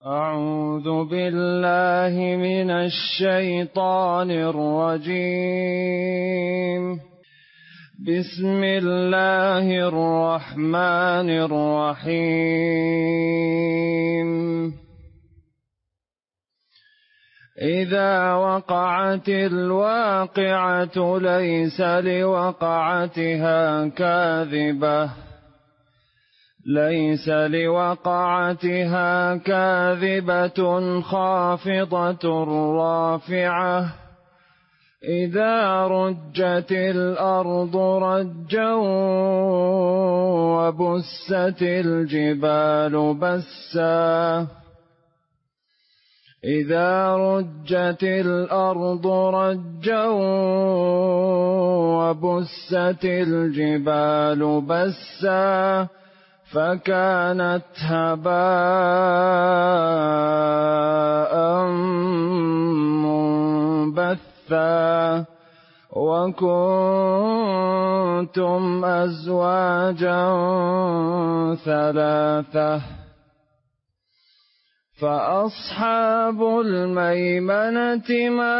أعوذ بالله من الشيطان الرجيم. بسم الله الرحمن الرحيم. إذا وقعت الواقعة ليس لوقعتها كاذبة خافضة رافعة. إذا رجت الأرض رجا وبست الجبال بسا. إذا رجت الأرض رجا وبست الجبال بسا فكانت هباء منبثا وكنتم أزواجا ثلاثة. فأصحاب الميمنة ما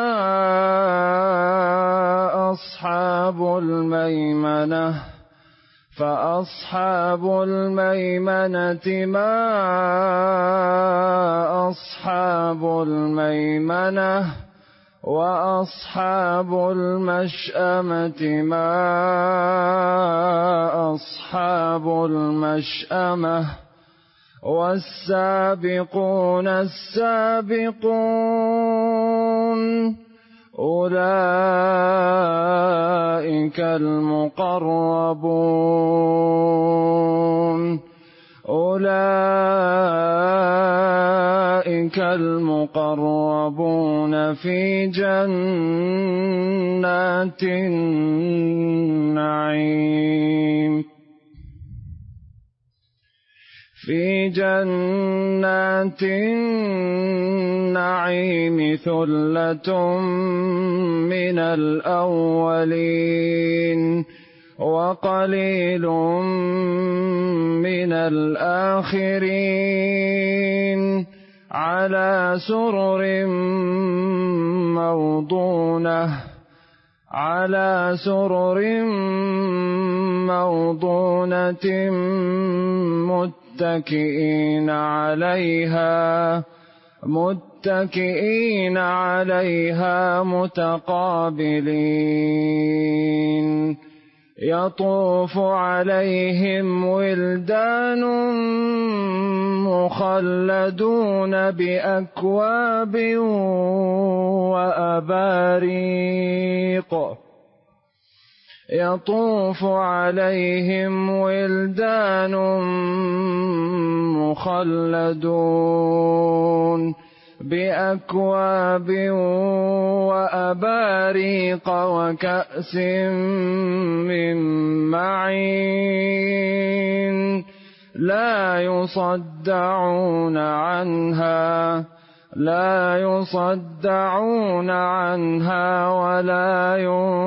أصحاب الميمنة فأصحاب الميمنة ما أصحاب الميمنة. وأصحاب المشأمة ما أصحاب المشأمة. والسابقون السابقون أولئك المقربون في جنات النعيم. ثلة من الأولين وقليل من الآخرين على سرر موضونة متكئين عليها متقابلين. يطوف عليهم ولدان مخلدون بأكواب وأباريق. يطوف عليهم ولدان مخلدون بأكواب وأباريق وكأس من معين لا يصدعون عنها ولا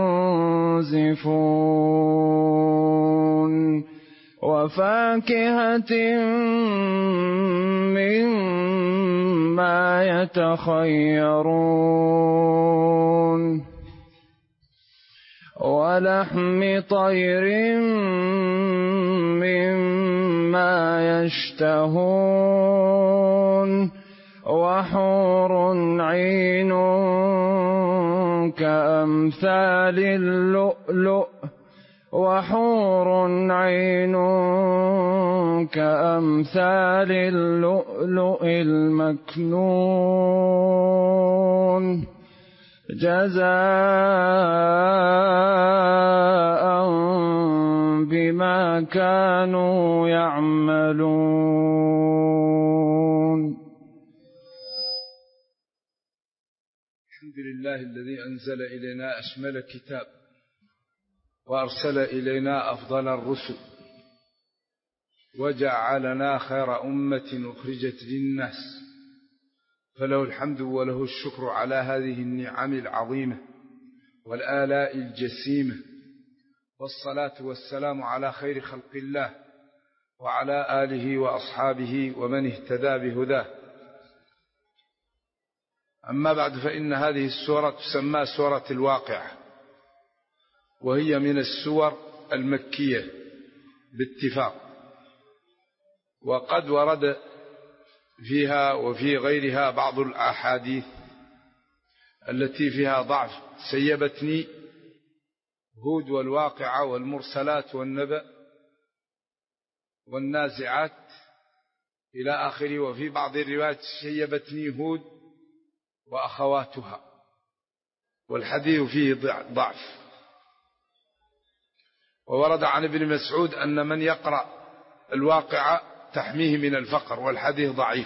ينزفون. وفاكهة مما يتخيرون ولحم طير مما يشتهون وحور عين كأمثال اللؤلؤ المكنون جزاء بما كانوا يعملون. الحمد لله الذي أنزل إلينا أشمل كتاب وأرسل إلينا أفضل الرسل وجعلنا خير أمة أخرجت للناس، فله الحمد وله الشكر على هذه النعم العظيمة والآلاء الجسيمة، والصلاة والسلام على خير خلق الله وعلى آله وأصحابه ومن اهتدى بهداه أما بعد، فإن هذه السورة تسمى سورة الواقعة، وهي من السور المكية باتفاق، وقد ورد فيها وفي غيرها بعض الأحاديث التي فيها ضعف: سيبتني هود والواقعة والمرسلات والنبأ والنازعات إلى آخره. وفي بعض الروايات: شيبتني هود وأخواتها، والحديث فيه ضعف. وورد عن ابن مسعود أن من يقرأ الواقعة تحميه من الفقر، والحديث ضعيف،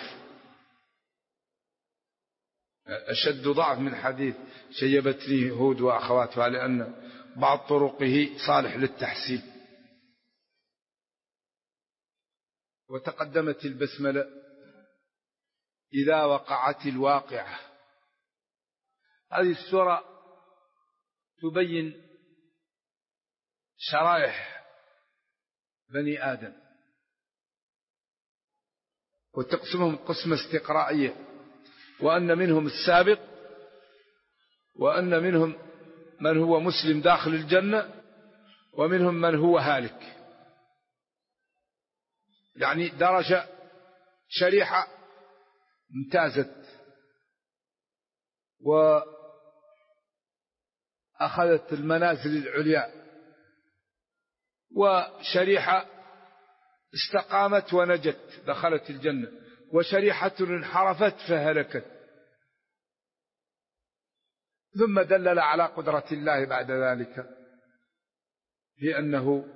أشد ضعف من حديث شيبتني هود وأخواتها، لأن بعض طرقه صالح للتحسين. وتقدمت البسملة: إذا وقعت الواقعة. هذه السورة تبين شرائح بني آدم، وتقسمهم قسمة استقرائية، وأن منهم السابق، وأن منهم من هو مسلم داخل الجنة، ومنهم من هو هالك. يعني درجة شريحة امتازت وأخذت المنازل العليا، وشريحة استقامت ونجت دخلت الجنة، وشريحة انحرفت فهلكت. ثم دلل على قدرة الله بعد ذلك في أنه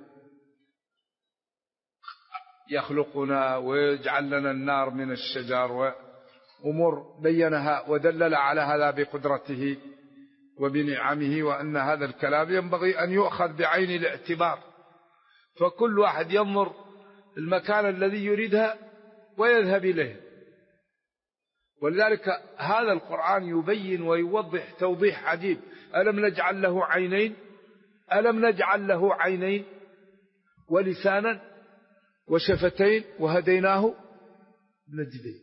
يخلقنا ويجعل لنا النار من الشجر وأمور بينها، ودلل على هذا بقدرته وبنعمه، وأن هذا الكلام ينبغي أن يؤخذ بعين الاعتبار، فكل واحد ينظر المكان الذي يريدها ويذهب إليه. ولذلك هذا القرآن يبين ويوضح توضيح عجيب: ألم نجعل له عينين، ألم نجعل له عينين ولسانا وشفتين وهديناه النجدين.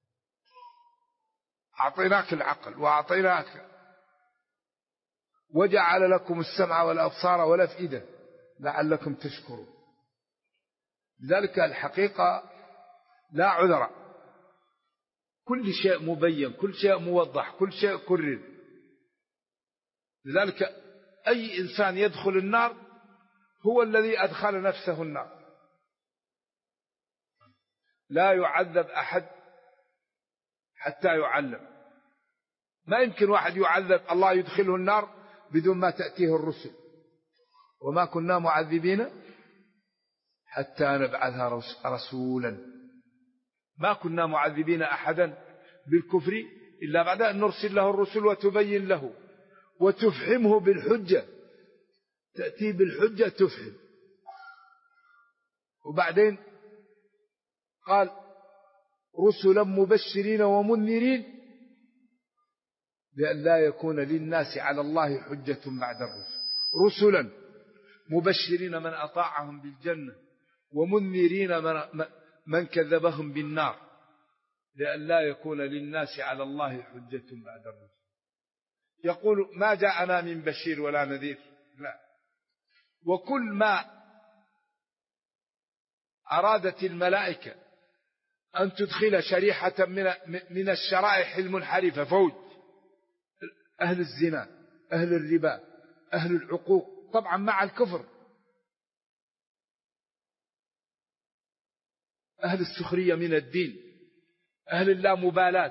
أعطيناك العقل وأعطيناك، وجعل لكم السمع والأبصار والأفئدة لعلكم تشكرون. لذلك الحقيقة لا عذر، كل شيء مبين، كل شيء موضح، كل شيء كرر. لذلك أي إنسان يدخل النار هو الذي أدخل نفسه النار، لا يعذب أحد حتى يعلم. ما يمكن واحد يعذب الله يدخله النار بدون ما تأتيه الرسل: وما كنا معذبين حتى نبعث رسولا. ما كنا معذبين أحدا بالكفر إلا بعد أن نرسل له الرسل وتبين له وتفحمه بالحجة، تأتي بالحجة تفحم. وبعدين قال: رسلا مبشرين ومنذرين لئلا لا يكون للناس على الله حجة بعد الرسل. رسلا مبشرين من أطاعهم بالجنة، ومنذرين من كذبهم بالنار، لئلا لا يكون للناس على الله حجة بعد الرسل. يقول: ما جاءنا من بشير ولا نذير. لا، وكل ما أرادت الملائكة أن تدخل شريحة من الشرائح المنحرفة، فوج أهل الزنا، أهل الربا، أهل العقوق، طبعا مع الكفر، أهل السخرية من الدين، أهل اللامبالاة،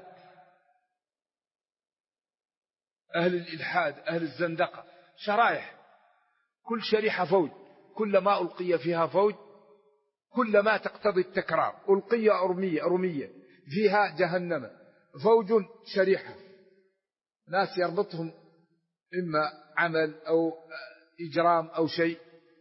أهل الإلحاد، أهل الزندقة، شرائح، كل شريحة فوج، كلما ألقي فيها فوج كلما تقتضي التكرار، ألقي أرمية فيها جهنم، فوج شريحة، ناس يربطهم إما عمل أو إجرام أو شيء.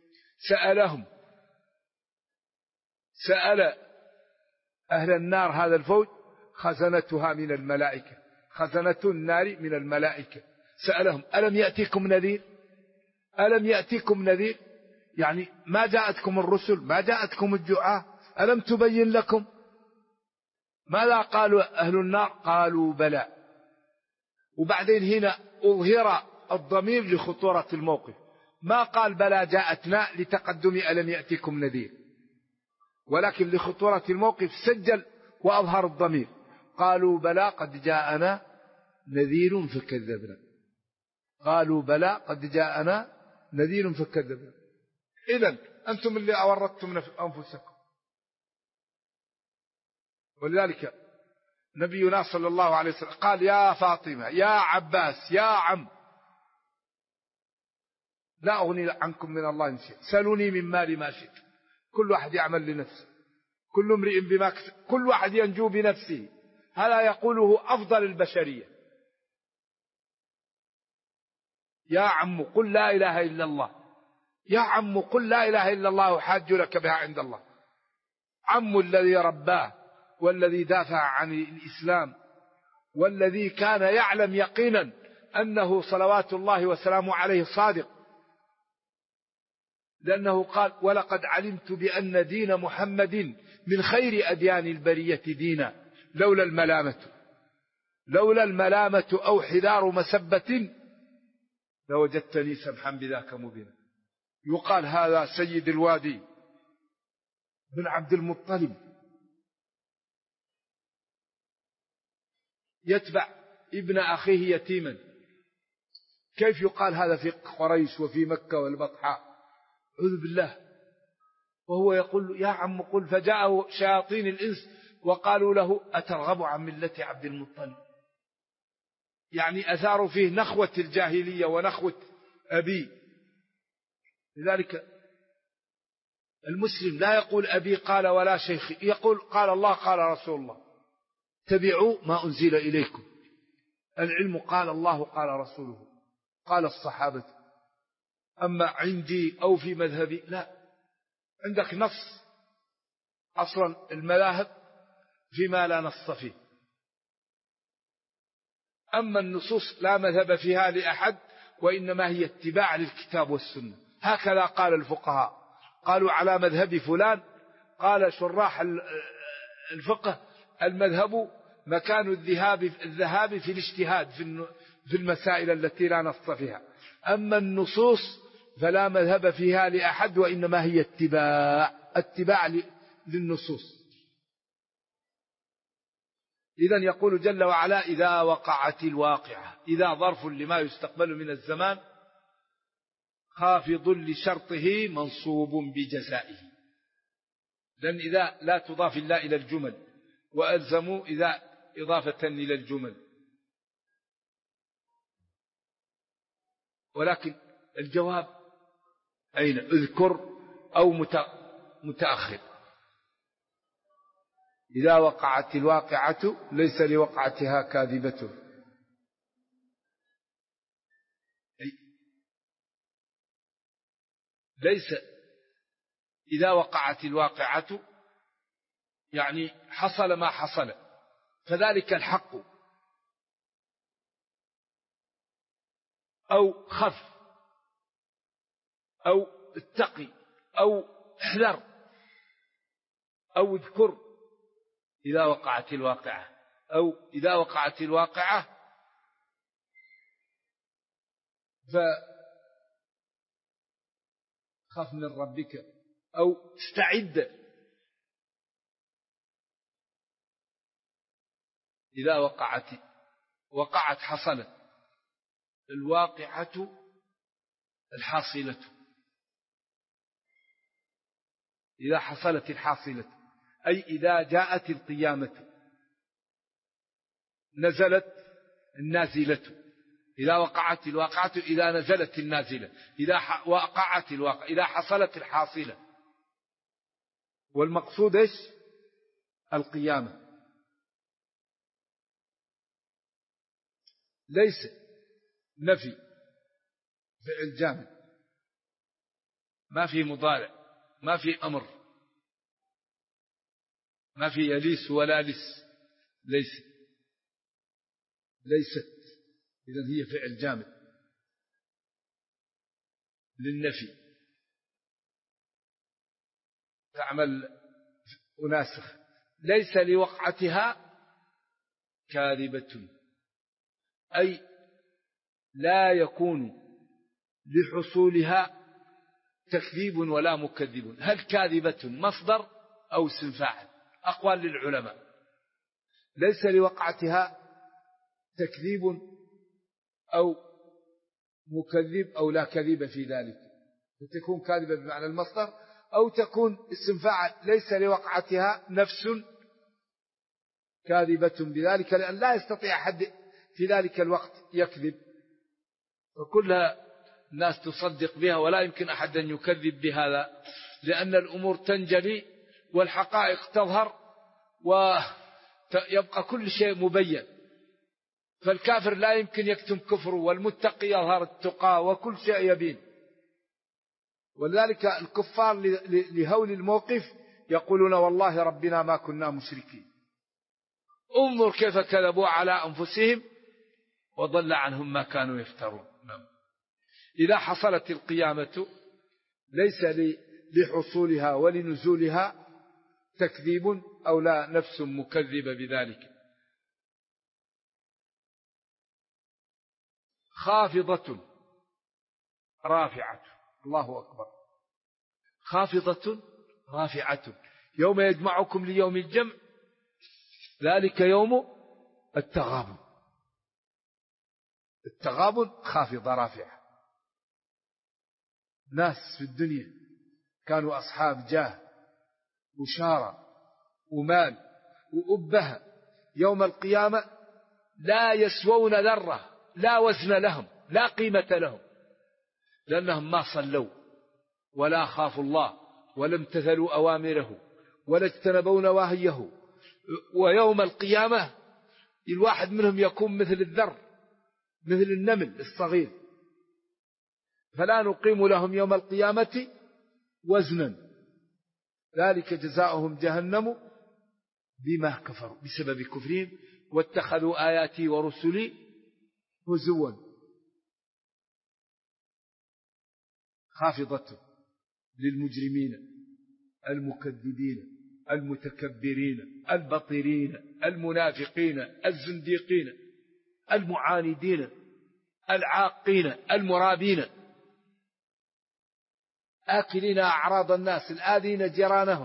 سأل أهل النار هذا الفوج خزنتها من الملائكة، خزنة النار من الملائكة، سألهم: ألم يأتيكم نذير؟ ألم يأتيكم نذير؟ يعني ما جاءتكم الرسل، ما جاءتكم الدعاة، ألم تبين لكم؟ ماذا قالوا أهل النار؟ قالوا: بلى. وبعدين هنا أظهر الضمير لخطورة الموقف، ما قال بلى جاءتنا لتقدم ألم يأتكم نذير، ولكن لخطورة الموقف سجل وأظهر الضمير. قالوا بلى قد جاءنا نذير فكذبنا. قالوا بلى قد جاءنا نذير فكذبنا. إذن أنتم اللي أورطتم أنفسكم. ولذلك نبينا صلى الله عليه وسلم قال يا فاطمة يا عباس يا عم لا أغني عنكم من الله شيء، سلوني من مالي ما شئت. كل واحد يعمل لنفسه، كل امرئ بما كسب، كل واحد ينجو بنفسه. هذا يقوله أفضل البشرية. يا عم قل لا إله إلا الله، يا عم قل لا إله إلا الله حاج لك بها عند الله. عم الذي رباه والذي دافع عن الإسلام والذي كان يعلم يقينا أنه صلوات الله وسلامه عليه صادق، لأنه قال ولقد علمت بأن دين محمد من خير أديان البرية دينا لولا الملامة أو حذار مسبة لوجدتني سمحا بذاك مبينا. يقال هذا سيد الوادي بن عبد المطلب يتبع ابن أخيه يتيما. كيف يقال هذا في قريش وفي مكة والبطحاء؟ أعوذ بالله. وهو يقول يا عم قل، فجاءه شياطين الإنس وقالوا له أترغب عن ملة عبد المطلب، يعني أثاروا فيه نخوة الجاهلية ونخوة أبي. لذلك المسلم لا يقول أبي قال ولا شيخي، يقول قال الله قال رسول الله، اتبعوا ما أنزل إليكم. العلم قال الله قال رسوله قال الصحابة. أما عندي أو في مذهبي لا، عندك نص. أصلا المذاهب فيما لا نص فيه، أما النصوص لا مذهب فيها لأحد، وإنما هي اتباع للكتاب والسنة. هكذا قال الفقهاء، قالوا على مذهب فلان. قال شراح الفقه المذهب مكان الذهاب في الاجتهاد في المسائل التي لا نص فيها، أما النصوص فلا مذهب فيها لأحد، وإنما هي اتباع للنصوص. إذن يقول جل وعلا إذا وقعت الواقعة، إذا ظرف لما يستقبل من الزمان خافض لشرطه منصوب بجزائه، لأن إذا لا تضاف إلا إلى الجمل، وألزموا إذا إضافة إلى الجمل. ولكن الجواب أين؟ اذكر أو متأخر. إذا وقعت الواقعة ليس لوقعتها كاذبة. ليس إذا وقعت الواقعة يعني حصل ما حصل، فذلك الحق أو خف أو اتقي أو احذر أو اذكر. إذا وقعت الواقعة أو إذا وقعت الواقعة فخف من ربك أو استعد. إذا وقعت حصلت الواقعة الحاصلة. إذا حصلت الحاصلة أي إذا جاءت القيامة، نزلت النازلة. إذا وقعت الواقعة إذا نزلت النازلة، إذا وقعت الواقعة إذا حصلت الحاصلة. والمقصود إيش؟ القيامة. ليس نفي فعل جامد، ما في مضارع، ما في أمر، ما في يليس ولا لس. ليست إذن هي فعل جامد للنفي، تعمل وناسخ. ليس لوقعتها كاذبة أي لا يكون لحصولها تكذيب ولا مكذب. هل كاذبة مصدر أو اسم فاعل؟ أقوال للعلماء. ليس لوقعتها تكذيب أو مكذب أو لا كذب في ذلك، تكون كاذبة بمعنى المصدر، أو تكون اسم فاعل ليس لوقعتها نفس كاذبة بذلك، لأن لا يستطيع أحد في ذلك الوقت يكذب، وكلها الناس تصدق بها ولا يمكن أحد أن يكذب بهذا، لأن الأمور تنجلي والحقائق تظهر ويبقى كل شيء مبين. فالكافر لا يمكن يكتم كفره، والمتقي يظهر التقى، وكل شيء يبين. ولذلك الكفار لهول الموقف يقولون والله ربنا ما كنا مشركين. انظر كيف كذبوا على أنفسهم وضل عنهم ما كانوا يفترون. إذا حصلت القيامة ليس لحصولها ولنزولها تكذيب أو لا نفس مكذبة بذلك. خافضة رافعة. الله أكبر. خافضة رافعة يوم يجمعكم ليوم الجمع ذلك يوم التغابن. التغابن خافضة رافعة. ناس في الدنيا كانوا أصحاب جاه وشارة ومال وأبهة، يوم القيامة لا يسوون ذرة، لا وزن لهم، لا قيمة لهم، لأنهم ما صلوا ولا خافوا الله ولا امتثلوا أوامره ولا اجتنبوا نواهيه. ويوم القيامة الواحد منهم يكون مثل الذر، مثل النمل الصغير، فلا نقيم لهم يوم القيامة وزنا، ذلك جزاؤهم جهنم بما كفروا، بسبب كفرهم واتخذوا آياتي ورسلي هزوا. خافضة للمجرمين المكذبين المتكبرين البطرين المنافقين الزنديقين المعاندين العاقين المرابين آكلين أعراض الناس الآذين جيرانهم.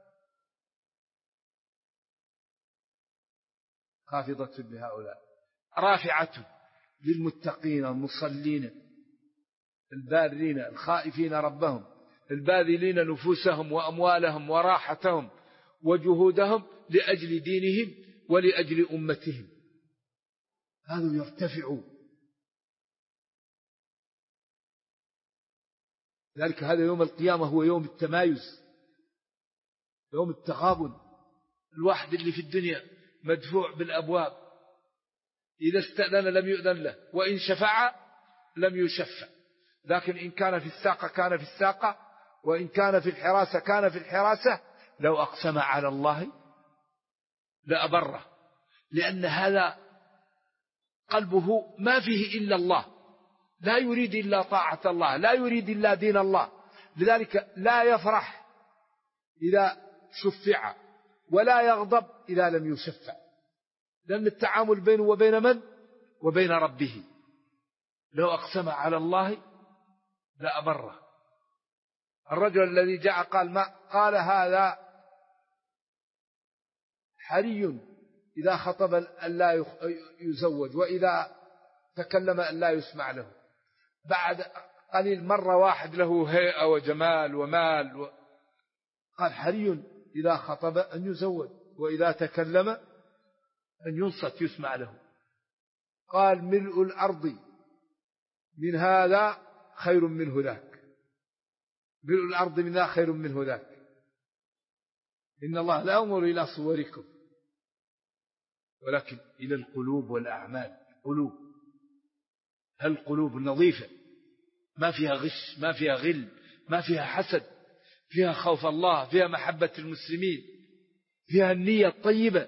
خافضة لهؤلاء. رافعة للمتقين المصلين البارين الخائفين ربهم الباذلين نفوسهم وأموالهم وراحتهم وجهودهم لأجل دينهم ولأجل أمتهم. هذا يرتفعوا. ذلك هذا يوم القيامة هو يوم التمايز، يوم التغابن. الواحد اللي في الدنيا مدفوع بالأبواب، إذا استأذن لم يؤذن له، وإن شفع لم يشفع، لكن إن كان في الساقة كان في الساقة، وإن كان في الحراسة كان في الحراسة. لو أقسم على الله لأبره، لأن هذا قلبه ما فيه إلا الله، لا يريد إلا طاعة الله، لا يريد إلا دين الله. لذلك لا يفرح إذا شفع ولا يغضب إذا لم يشفع، لأن التعامل بينه وبين من؟ وبين ربه. لو أقسم على الله لأبره. الرجل الذي جاء قال هذا حري إذا خطب أن لا يزوج، وإذا تكلم أن لا يسمع له. بعد قليل مرة واحد له هيئة وجمال ومال قال حري إذا خطب أن يزوج، وإذا تكلم أن ينصت يسمع له. قال ملء الأرض من هذا خير منه ذاك، ملء الأرض من ذا خير منه ذاك. إن الله لا ينظر إلى صوركم ولكن إلى القلوب والأعمال. قلوب، هل القلوب نظيفة ما فيها غش، ما فيها غل، ما فيها حسد، فيها خوف الله، فيها محبة المسلمين، فيها النية الطيبة.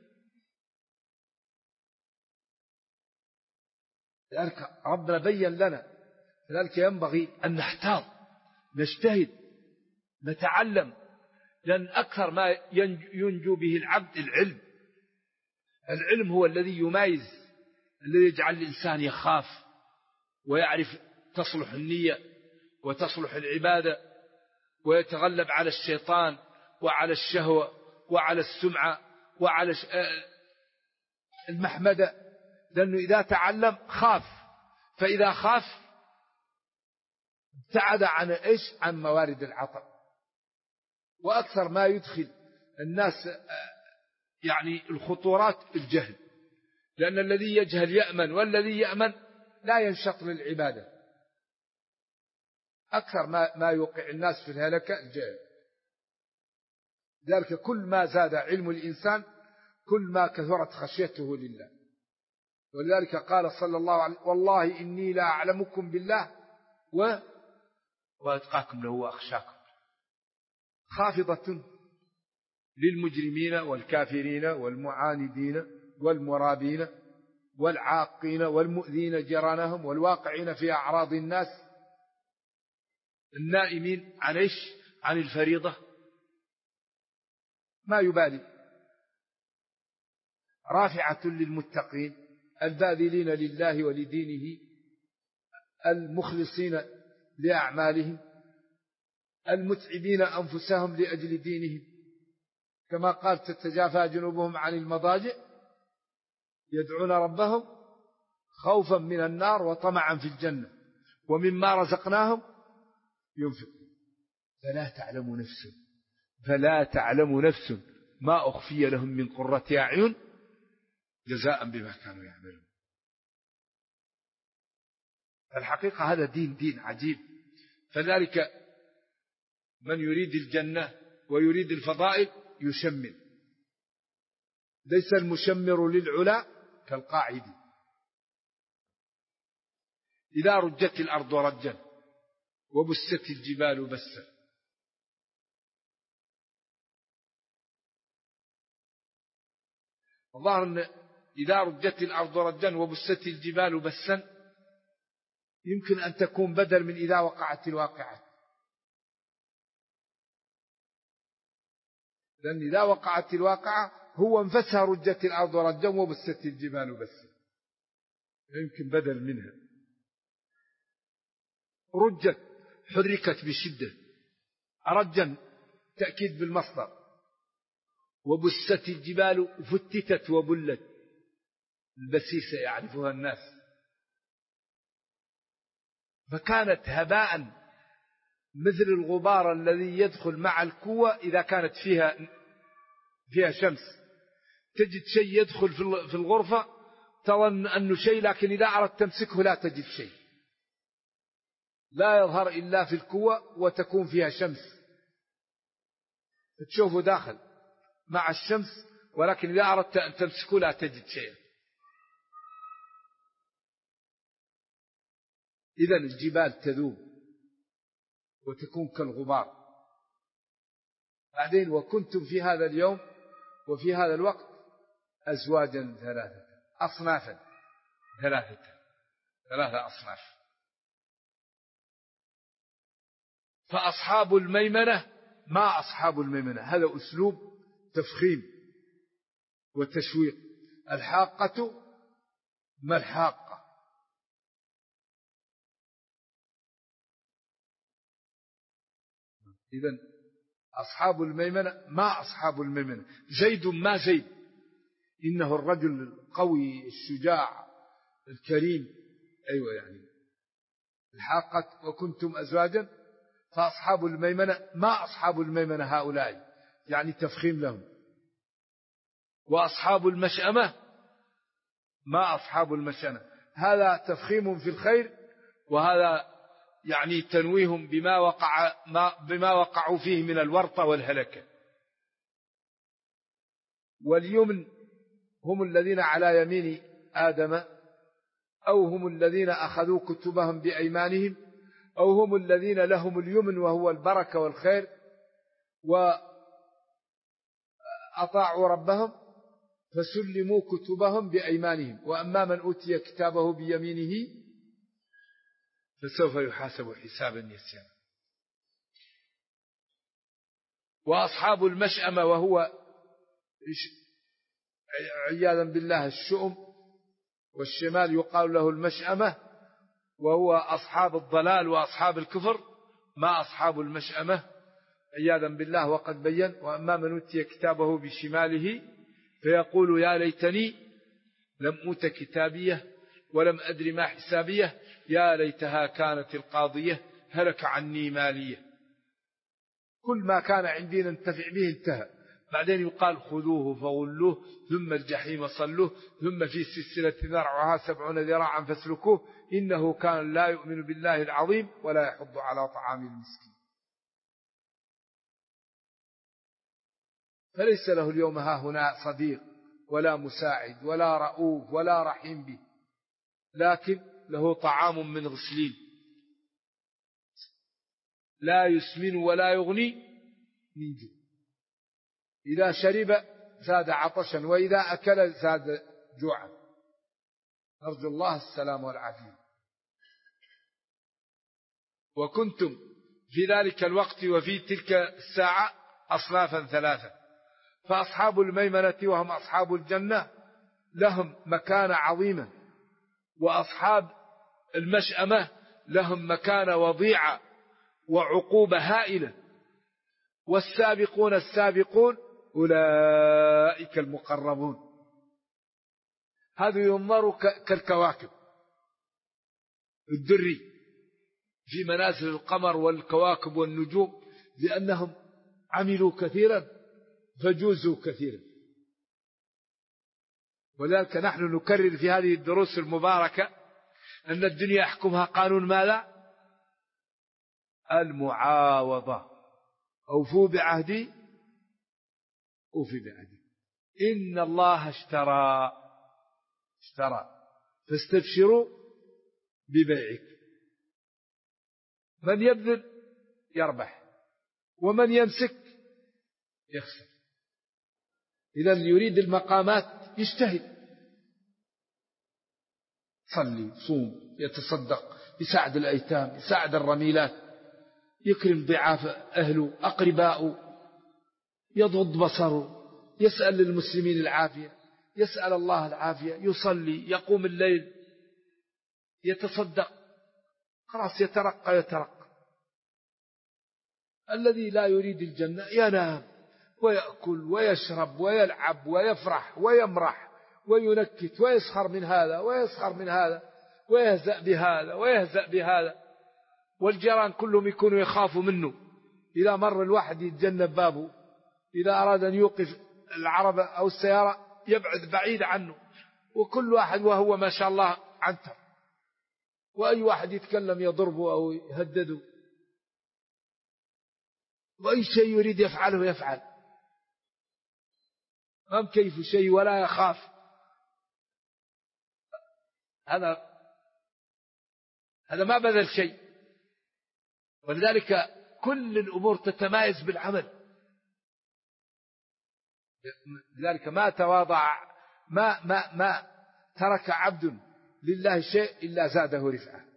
لذلك ربنا بين لنا، لذلك ينبغي أن نحتاط، نجتهد، نتعلم، لأن أكثر ما ينجو به العبد العلم. العلم هو الذي يميز، الذي يجعل الإنسان يخاف ويعرف تصلح النية وتصلح العبادة، ويتغلب على الشيطان وعلى الشهوة وعلى السمعة وعلى المحمدة، لأنه إذا تعلم خاف، فإذا خاف ابتعد عن إيش؟ عن موارد العطب. وأكثر ما يدخل الناس يعني الخطورات الجهل، لأن الذي يجهل يأمن، والذي يأمن لا ينشط للعبادة. أكثر ما يوقع الناس في الهلكة الجهل. ذلك كل ما زاد علم الإنسان كل ما كثرت خشيته لله. ولذلك قال صلى الله عليه وسلم: والله إني لا أعلمكم بالله وأتقاكم له وأخشاكم. خافضة للمجرمين والكافرين والمعاندين والمرابين والعاقين والمؤذين جيرانهم والواقعين في أعراض الناس النائمين عن إيش؟ عن الفريضة، ما يبالي. رافعة للمتقين الباذلين لله ولدينه المخلصين لأعمالهم المتعبين أنفسهم لأجل دينهم، كما قال: تتجافى جنوبهم عن المضاجع يدعون ربهم خوفا من النار وطمعا في الجنة ومما رزقناهم ينفقون. فلا تعلم نفس ما أخفي لهم من قرة أعين جزاء بما كانوا يعملون. الحقيقة هذا دين عجيب. فذلك من يريد الجنة ويريد الفضائل يشمر، ليس المشمر للعلا كالقاعد. إذا رجت الأرض رجا وبست الجبال بسا. الظاهر أن إذا رجت الأرض رجا وبست الجبال بسا يمكن أن تكون بدل من إذا وقعت الواقعة، لأن إذا وقعت الواقعة هو انفسها رجت الأرض رجا وبست الجبال بسا، يمكن بدل منها. رجت حركت بشدة، رجا تأكيد بالمصدر، وبست الجبال فتتت وبلت، البسيسة يعرفها الناس، فكانت هباء مثل الغبار الذي يدخل مع الكوة إذا كانت فيها شمس. تجد شيء يدخل في الغرفة تظن أنه شيء، لكن إذا أردت تمسكه لا تجد شيء، لا يظهر إلا في الكوة وتكون فيها شمس، تشوفه داخل مع الشمس، ولكن إذا أردت أن تمسكه لا تجد شيء. إذن الجبال تذوب وتكون كالغبار. بعدين: وكنتم في هذا اليوم وفي هذا الوقت أزواجا ثلاثة، أصنافا ثلاثة أصناف. فأصحاب الميمنة، ما أصحاب الميمنة؟ هذا أسلوب تفخيم وتشويق. الحاقة، ما الحاقة؟ إذن أصحاب الميمنة، ما أصحاب الميمنة؟ زيد، ما زيد؟ إنه الرجل القوي الشجاع الكريم. أيوة، يعني الحاقة وكنتم أزواجا. فأصحاب الميمنة، ما أصحاب الميمنة هؤلاء؟ يعني تفخيم لهم. وأصحاب المشأمة، ما أصحاب المشأمة؟ هذا تفخيم في الخير، وهذا يعني تنويهم بما وقعوا فيه من الورطة والهلكة. واليمن هم الذين على يمين آدم، أو هم الذين أخذوا كتبهم بأيمانهم، أو هم الذين لهم اليمن وهو البركة والخير، وأطاعوا ربهم فسلموا كتبهم بأيمانهم. وأما من أوتي كتابه بيمينه فسوف يحاسب حسابا يسيرا. وأصحاب المشأمة وهو عياذا بالله الشؤم، والشمال يقال له المشأمة، وهو أصحاب الضلال وأصحاب الكفر، ما أصحاب المشأمة عياذا بالله. وقد بين: وأما من أوتي كتابه بشماله فيقول يا ليتني لم أوت كتابيه ولم أدر ما حسابيه يا ليتها كانت القاضية هلك عني ماليه. كل ما كان عندي ننتفع به انتهى. بعدين يقال: خذوه فغلوه ثم الجحيم صلوه ثم في سلسلة ذرعها 70 ذراعا فاسلكوه إنه كان لا يؤمن بالله العظيم ولا يحض على طعام المسكين. فليس له اليوم هاهنا صديق ولا مساعد ولا رؤوف ولا رحيم به، لكن له طعام من غسلين لا يسمن ولا يغني من جوع. إذا شرب زاد عطشا وإذا أكل زاد جوعا. نرجو الله السلام والعافية. وكنتم في ذلك الوقت وفي تلك الساعة أصنافا ثلاثة: فأصحاب الميمنة وهم أصحاب الجنة لهم مكانة عظيمة، وأصحاب المشأمة لهم مكانة وضيعة وعقوبة هائلة، والسابقون السابقون أولئك المقربون. هذا ينظر كالكواكب الدري في منازل القمر والكواكب والنجوم، لأنهم عملوا كثيرا فجوزوا كثيرا. ولذلك نحن نكرر في هذه الدروس المباركة أن الدنيا يحكمها قانون ماذا؟ المعاوضة. أوفوا بعهدي أوفي بعهدي. إن الله اشترى فاستبشروا ببيعكم. من يبذل يربح ومن يمسك يخسر. إذا يريد المقامات يجتهد، صلي صوم يتصدق يساعد الأيتام يساعد الرميلات يكرم ضعاف أهله أقرباؤه يضغض بصره يسأل للمسلمين العافية يسأل الله العافية يصلي يقوم الليل يتصدق، خلاص يترقى. الذي لا يريد الجنة ينام ويأكل ويشرب ويلعب ويفرح ويمرح وينكت ويسخر من هذا ويسخر من هذا ويهزأ بهذا ويهزأ بهذا، والجيران كلهم يكونوا يخافوا منه. إذا مر الواحد يتجنب بابه، إذا أراد أن يوقف العربة أو السيارة يبعد بعيد عنه، وكل واحد وهو ما شاء الله عنتر، وأي واحد يتكلم يضربه أو يهدده، وأي شيء يريد يفعله يفعل، ما مكيف شيء ولا يخاف. هذا ما بذل شيء. ولذلك كل الأمور تتمايز بالعمل. لذلك ما تواضع ما ترك عبد لله شيء إلا زاده رفعه.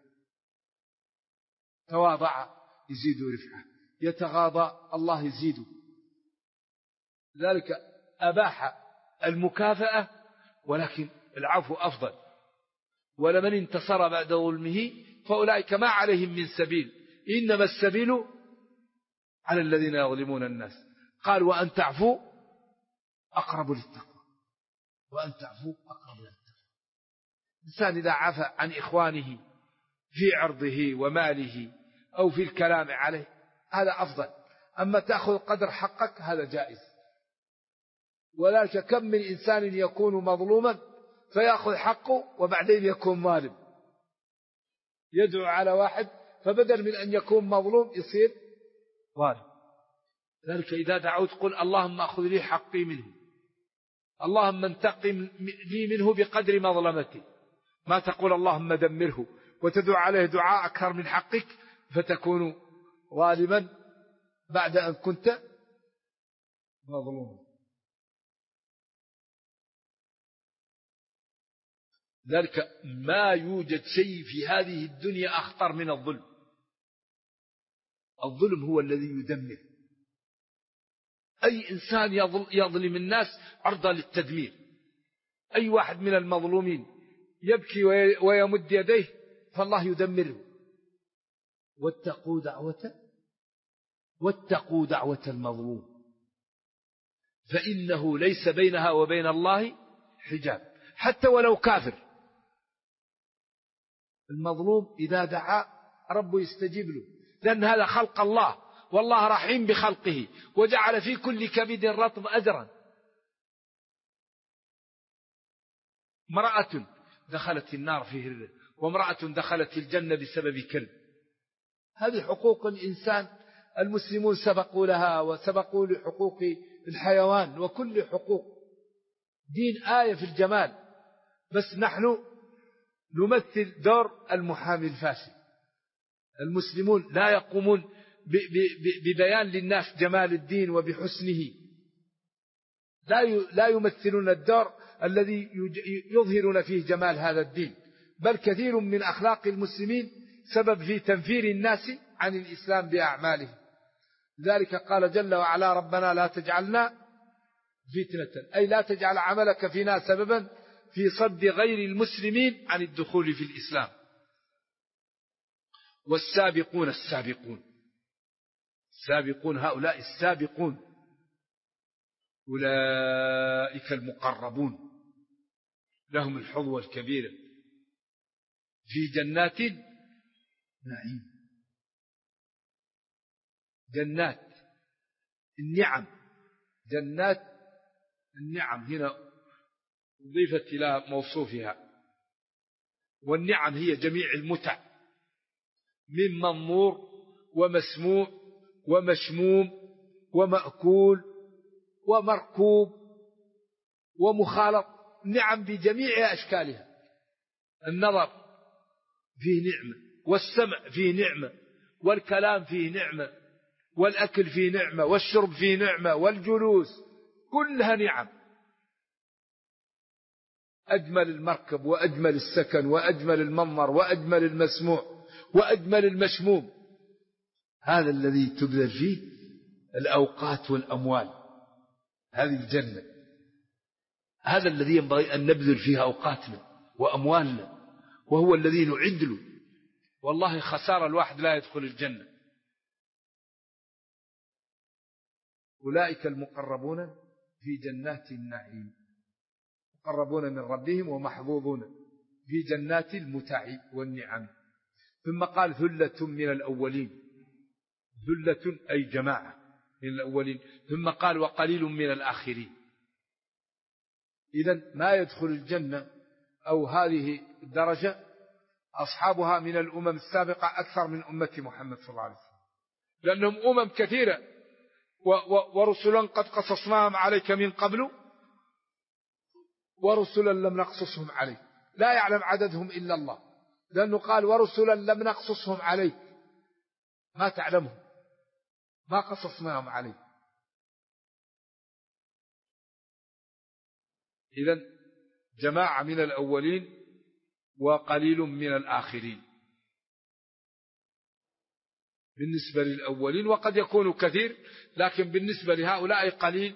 تواضع يزيد رفعه، يتغاضى الله يزيده. لذلك أباح المكافأة، ولكن العفو أفضل. ولمن انتصر بعد ظلمه فأولئك ما عليهم من سبيل إنما السبيل على الذين يظلمون الناس. قال وأن تعفو أقرب للتقوى، وأن تعفو أقرب للتقوى. الإنسان إذا عفى عن إخوانه في عرضه وماله أو في الكلام عليه هذا أفضل. أما تأخذ قدر حقك هذا جائز. ولكن كم من إنسان يكون مظلوما فيأخذ حقه وبعدين يكون ظالم، يدعو على واحد فبدل من أن يكون مظلوم يصير ظالم. ذلك إذا دعوت قل اللهم أخذ لي حقي منه، اللهم انتقم لي منه بقدر مظلمتي، ما تقول اللهم دمره وتدعو عليه دعاء أكثر من حقك فتكون ظالما بعد أن كنت مظلوما. ذلك ما يوجد شيء في هذه الدنيا أخطر من الظلم. الظلم هو الذي يدمر. أي إنسان يظلم الناس عرضة للتدمير. أي واحد من المظلومين يبكي ويمد يديه فالله يدمره. واتقوا دعوة المظلوم فإنه ليس بينها وبين الله حجاب، حتى ولو كافر. المظلوم إذا دعا ربه يستجيب له، لأن هذا خلق الله، والله رحيم بخلقه، وجعل في كل كبد رطب أجرا. امرأة دخلت النار في هرة، وامرأة دخلت الجنة بسبب كلب. هذه حقوق الإنسان، المسلمون سبقوا لها وسبقوا لحقوق الحيوان وكل حقوق. دين آية في الجمال، بس نحن نمثل دور المحامي الفاسد. المسلمون لا يقومون ببيان للناس جمال الدين وبحسنه، لا يمثلون الدور الذي يظهرون فيه جمال هذا الدين، بل كثير من أخلاق المسلمين سبب في تنفير الناس عن الإسلام بأعماله. لذلك قال جل وعلا: ربنا لا تجعلنا فتنة، أي لا تجعل عملك فينا سببا في صد غير المسلمين عن الدخول في الإسلام. والسابقون السابقون هؤلاء السابقون أولئك المقربون لهم الحظوة الكبيرة في جنات النعيم. جنات النعم، جنات النعم هنا أضيفت إلى موصوفها، والنعم هي جميع المتع من منظور ومسموع ومشموم ومأكول ومركوب ومخالط، نعم بجميع أشكالها. النظر فيه نعمة، والسمع فيه نعمة، والكلام فيه نعمة، والأكل فيه نعمة، والشرب فيه نعمة، والجلوس، كلها نعم. أجمل المركب، وأجمل السكن، وأجمل المنظر، وأجمل المسموع، وأجمل المشموم. هذا الذي تبذل فيه الأوقات والأموال، هذه الجنة. هذا الذي ينبغي أن نبذل فيها أوقاتنا وأموالنا، وهو الذي نعد له. والله خسارة الواحد لا يدخل الجنة. أولئك المقربون في جنات النعيم، مقربون من ربهم ومحظوظون في جنات المتع والنعم. ثم قال: ثلة من الأولين، ثلة أي جماعة من الأولين. ثم قال: وقليل من الآخرين. إذن ما يدخل الجنة أو هذه الدرجة أصحابها من الأمم السابقة أكثر من أمة محمد صلى الله عليه وسلم، لأنهم أمم كثيرة، ورسلا قد قصصناهم عليك من قبل ورسلا لم نقصصهم عليك، لا يعلم عددهم إلا الله، لأنه قال: ورسلا لم نقصصهم عليك، ما تعلمهم، ما قصصناهم عليك. إذن جماعة من الأولين وقليل من الآخرين بالنسبة للأولين، وقد يكون كثير، لكن بالنسبة لهؤلاء قليل.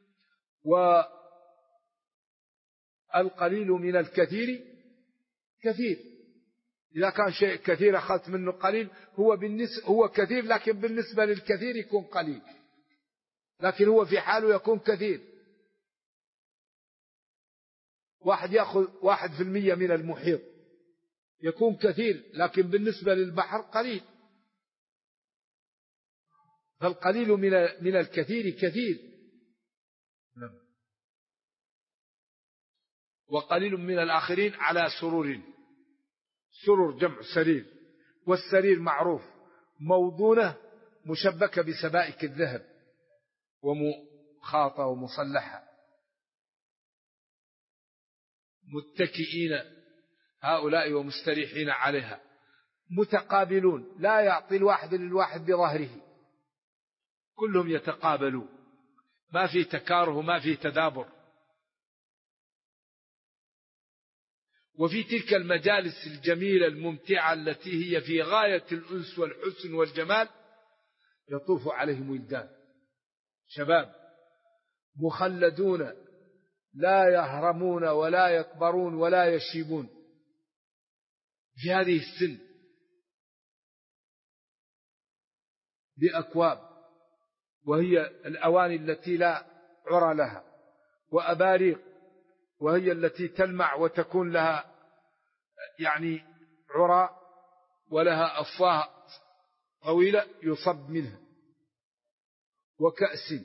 والقليل من الكثير كثير، إذا كان شيء كثير أخذت منه قليل، هو كثير، لكن بالنسبة للكثير يكون قليل، لكن هو في حاله يكون كثير. واحد يأخذ 1% من المحيط يكون كثير، لكن بالنسبة للبحر قليل. فالقليل من الكثير كثير. وقليل من الآخرين على سرور، سرور جمع سرير، والسرير معروف موضونة مشبكة بسبائك الذهب ومخاطة ومصلحة، متكئين هؤلاء ومستريحين عليها، متقابلون، لا يعطي الواحد للواحد بظهره، كلهم يتقابلون، ما في تكاره، ما في تدابر. وفي تلك المجالس الجميلة الممتعة التي هي في غاية الأنس والحسن والجمال يطوف عليهم ولدان شباب مخلدون لا يهرمون ولا يكبرون ولا يشيبون، في هذه السن بأكواب، وهي الأواني التي لا عرى لها، وأباريق وهي التي تلمع وتكون لها يعني عرى ولها أفواه طويلة يصب منها، وكأس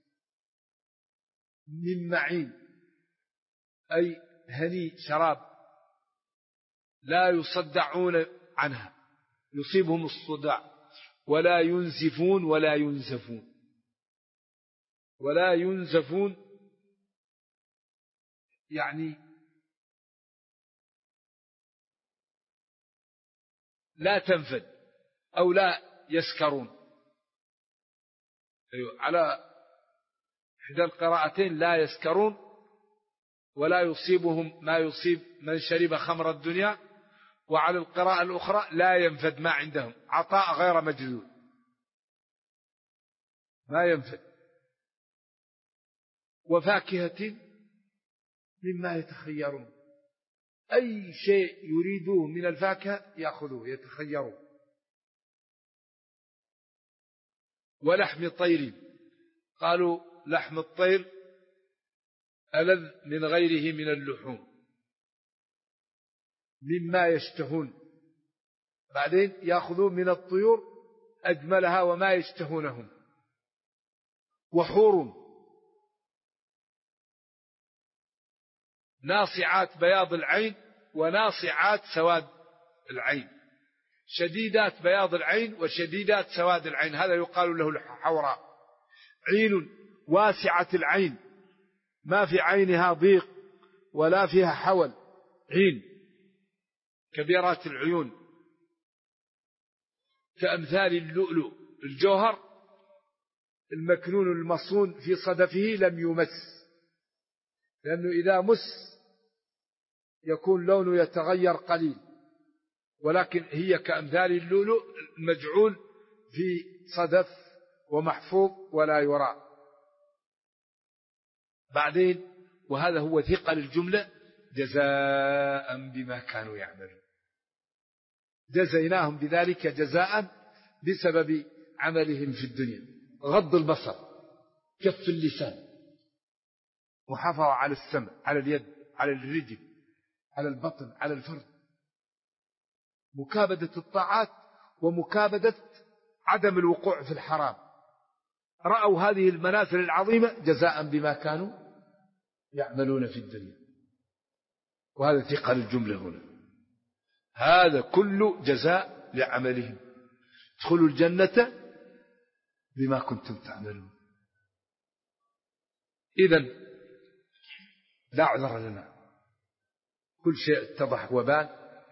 من معين أي هني شراب لا يصدعون عنها، يصيبهم الصداع، ولا ينزفون ولا ينزفون ولا ينزفون، يعني لا تنفد أو لا يسكرون. على إحدى القراءتين لا يسكرون ولا يصيبهم ما يصيب من شرب خمر الدنيا، وعلى القراءة الأخرى لا ينفد ما عندهم، عطاء غير مجذوذ ما ينفد. وفاكهة مما يتخيرون، أي شيء يريدوه من الفاكهة يأخذوه يتخيرون. ولحم طير، قالوا لحم الطير ألذ من غيره من اللحوم، مما يشتهون، بعدين يأخذون من الطيور أجملها وما يشتهونهم. وحور ناصعات بياض العين وناصعات سواد العين، شديدات بياض العين وشديدات سواد العين، هذا يقال له الحوراء. عين واسعة العين ما في عينها ضيق ولا فيها حول، عين كبيرات العيون، كأمثال اللؤلؤ الجوهر المكنون المصون في صدفه لم يمس، لأنه إذا مس يكون لونه يتغير قليل، ولكن هي كأمثال اللؤلؤ المجعول في صدف ومحفوظ ولا يرى. بعدين وهذا هو ثقل الجملة: جزاء بما كانوا يعملون، جزيناهم بذلك جزاء بسبب عملهم في الدنيا. غض البصر، كف اللسان، محافظة على السمع، على اليد، على الرجل، على البطن، على الفرد، مكابدة الطاعات ومكابدة عدم الوقوع في الحرام. رأوا هذه المنازل العظيمة جزاء بما كانوا يعملون في الدنيا، وهذا ثقل الجملة هنا، هذا كله جزاء لعملهم. ادخلوا الجنة بما كنتم تعملون. إذن لا عذر لنا، كل شيء اتضح وبان،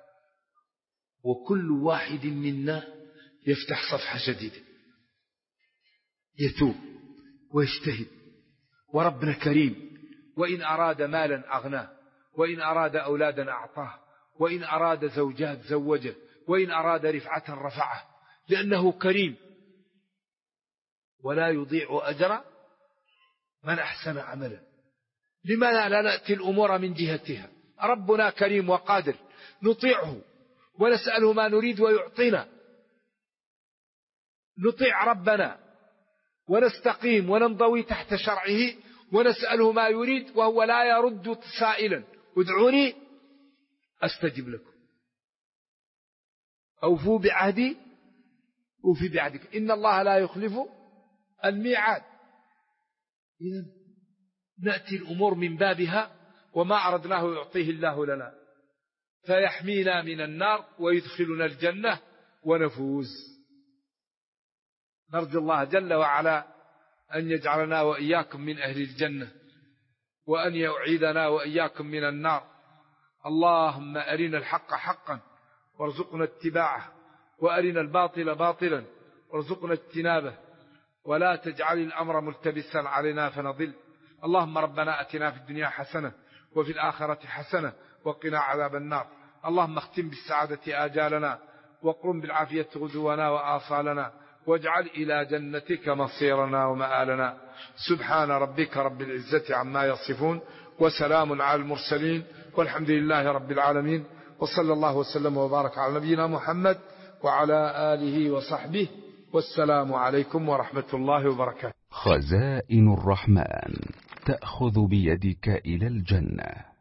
وكل واحد منا يفتح صفحة جديدة، يتوب ويجتهد، وربنا كريم، وإن أراد مالا أغناه، وإن أراد أولادا أعطاه، وإن أراد زوجات زوجه، وإن أراد رفعة رفعه، لأنه كريم ولا يضيع أجر من أحسن عملا. لماذا لا نأتي الأمور من جهتها؟ ربنا كريم وقادر، نطيعه ونسأله ما نريد ويعطينا، نطيع ربنا ونستقيم وننضوي تحت شرعه ونسأله ما يريد، وهو لا يرد سائلا: ادعوني أستجب لكم، أوفوا بعهدي أوفي بعهدك، إن الله لا يخلف الميعاد. إذن نأتي الأمور من بابها، وما أردناه يعطيه الله لنا، فيحمينا من النار ويدخلنا الجنة ونفوز. نرجو الله جل وعلا أن يجعلنا وإياكم من أهل الجنة، وأن يعيذنا وإياكم من النار. اللهم أرنا الحق حقا وارزقنا اتباعه، وأرنا الباطل باطلا وارزقنا اجتنابه، ولا تجعل الأمر ملتبسا علينا فنضل. اللهم ربنا أتنا في الدنيا حسنة وفي الآخرة حسنة وقنا عذاب النار. اللهم اختم بالسعادة آجالنا، وقم بالعافية غدونا وآصالنا، واجعل إلى جنتك مصيرنا ومآلنا. سبحان ربك رب العزة عما يصفون، وسلام على المرسلين، والحمد لله رب العالمين. وصلى الله وسلم وبارك على نبينا محمد وعلى آله وصحبه، والسلام عليكم ورحمة الله وبركاته. خزائن الرحمن تأخذ بيدك إلى الجنة.